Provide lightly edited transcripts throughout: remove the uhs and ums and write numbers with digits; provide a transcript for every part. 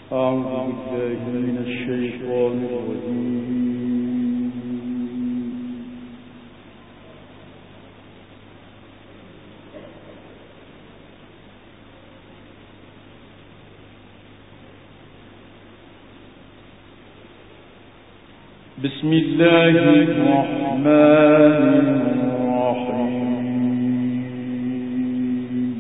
بسم الله الرحمن الرحيم.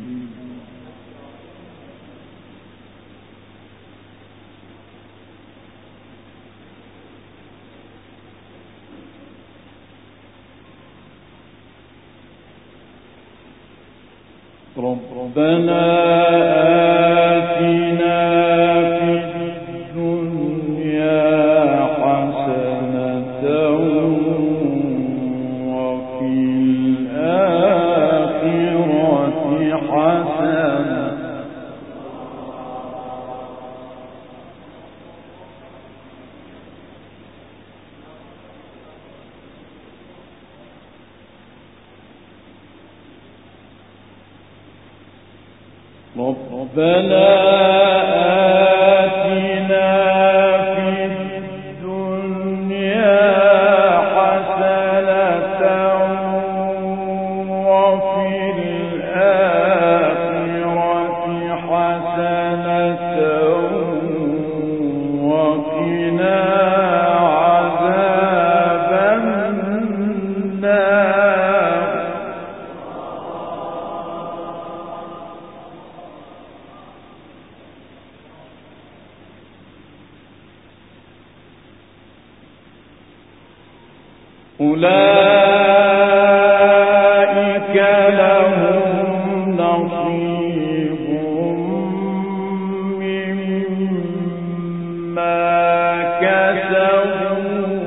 ربنا آتنا في الدنيا حسنة وفي الآخرة حسنة ربنا آتنا في الدنيا حسنة وفي الآخرة حسنة وقنا عذاب النار. أولئك لهم نصيب مما كسبوا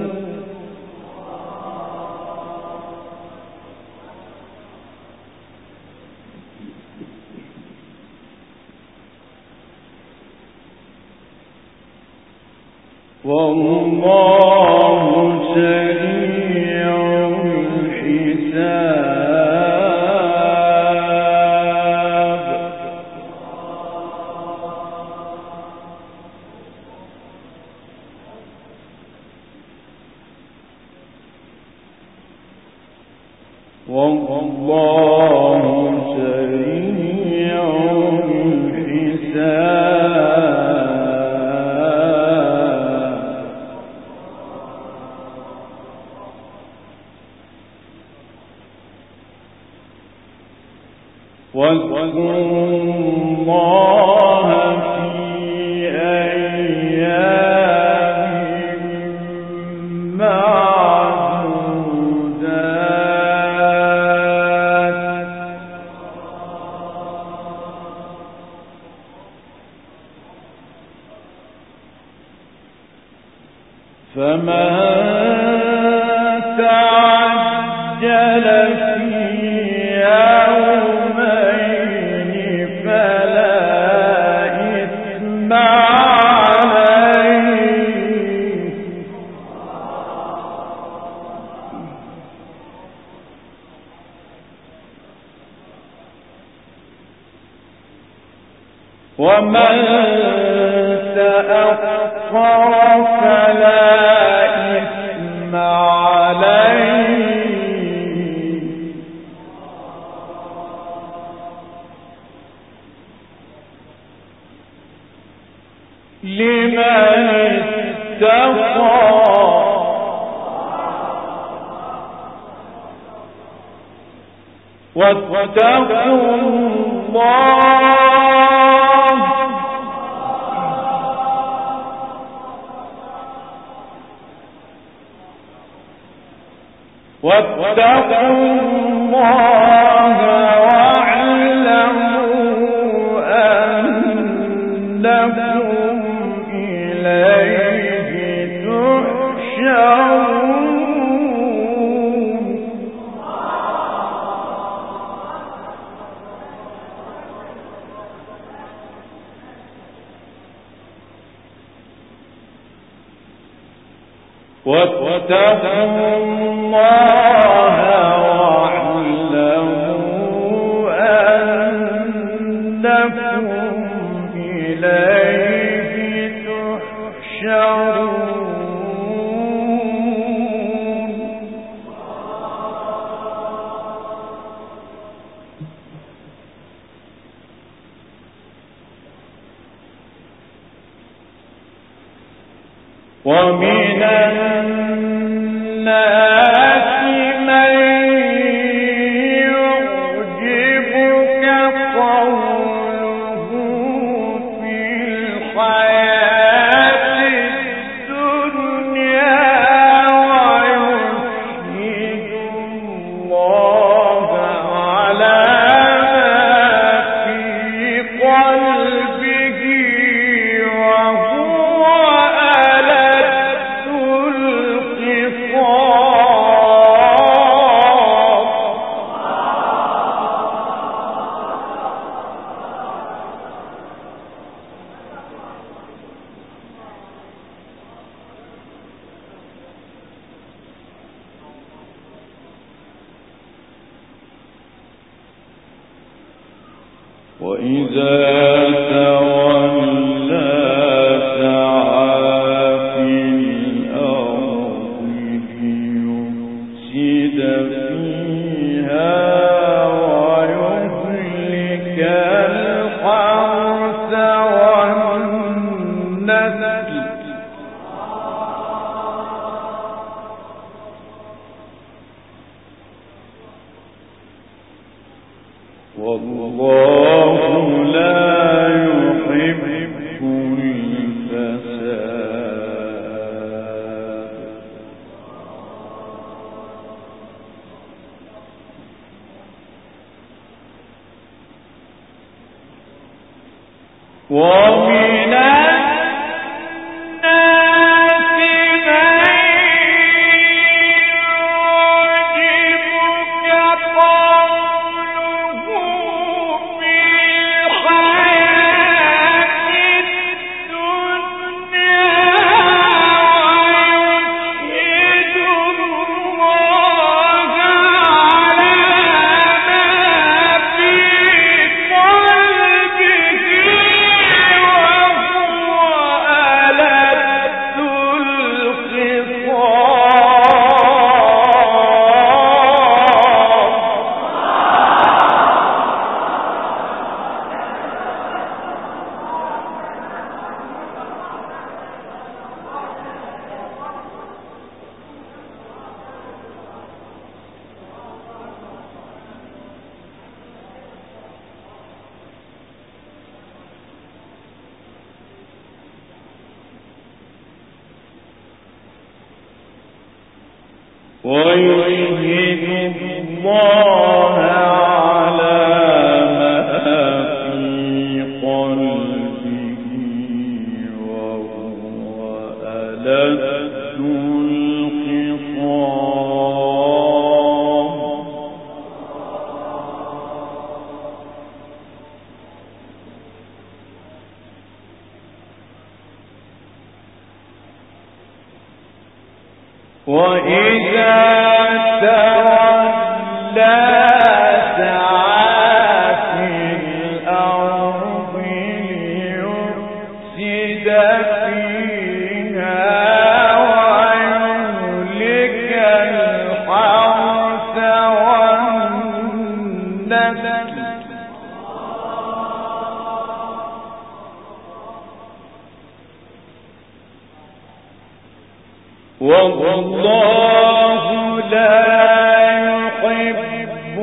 والله سريع الحساب. والله سريع الحساب. واذكروا الله في أيام معدودات فمن تعجل في يومين فلا إثم عليه ومن تأخر فلا إثم عليه لمن اتقى واتقوا الله واعلموا أنكم إليه تحشرون. واتقوا الله واعلموا أنكم إليه ومن الناس من يعجبك قوله في الحياة الدنيا ويشهد الله على ما في قلبه وهو ألد الخصام. وإذا تولى سعى في الأرض ليفسد فيها ويهلك الحرث والنسل والله لا يحب الفساد. ومن الناس من يعجبك قوله في الحياة الدنيا ويشهد الله على ما في قلبه وهو ألد ويشهد الله على ما في قلبه وهو ألد الخصام. وإذا تولى سعى في الأرض ليفسد فيها ويهلك الحرث والنسل والله لا يحب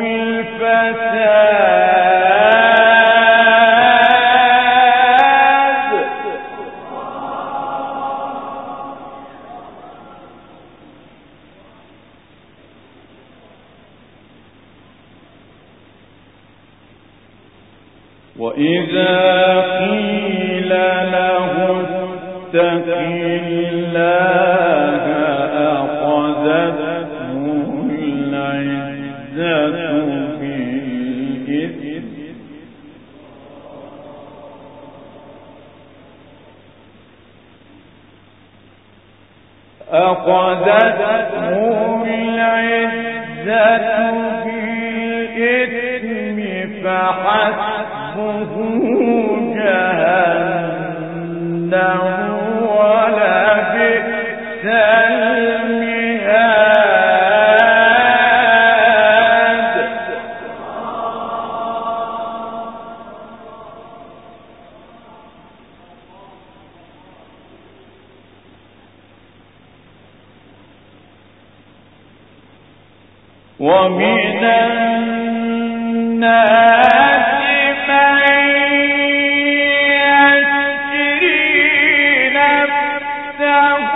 الفساد. وإذا قيل له اتق الله أخذته العزة بالإثم فحسبه جهنم ولبئس المهاد. ومن الناس من يشري نفسه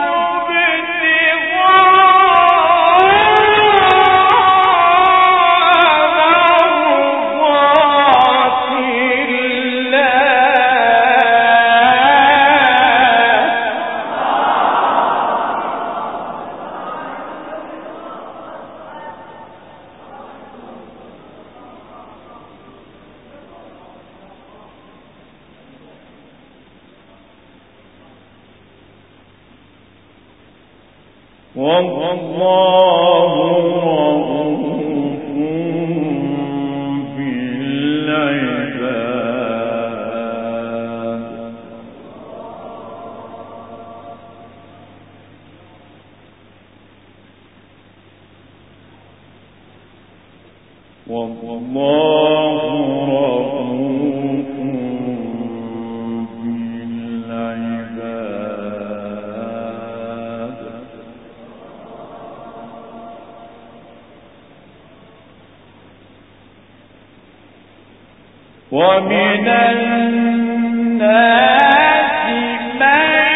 والله رؤوف بالعباد والله رؤوف بالعباد ومن الناس من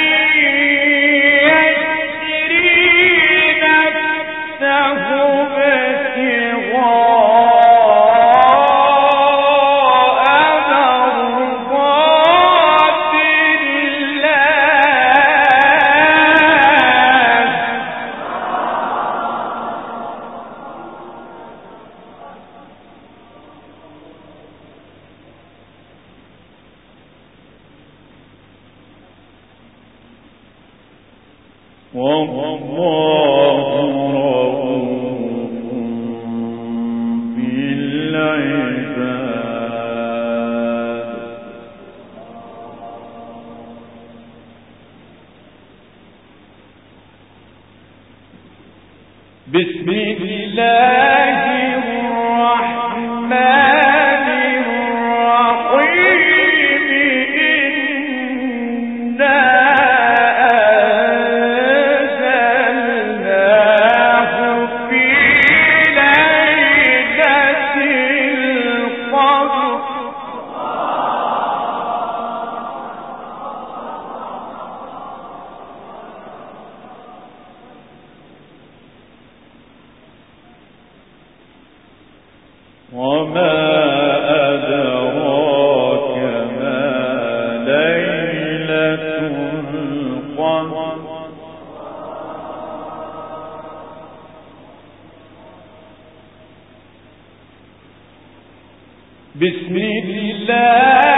يشري نفسه والله رؤوف بالعباد بسم الله الرحمن الرحيم وما أدراك ما ليلة القدر بسم الله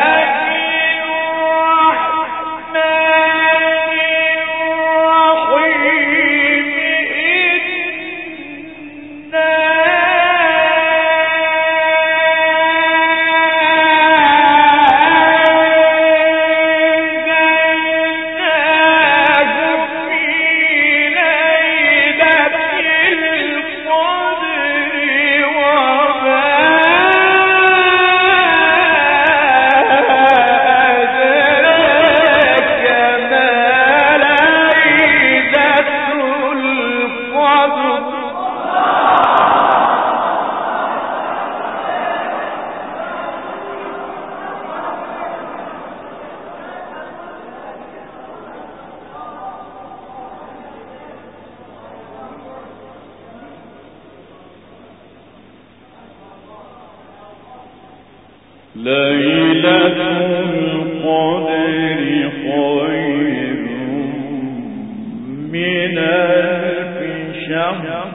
ليلة القدر خير من ألف شهر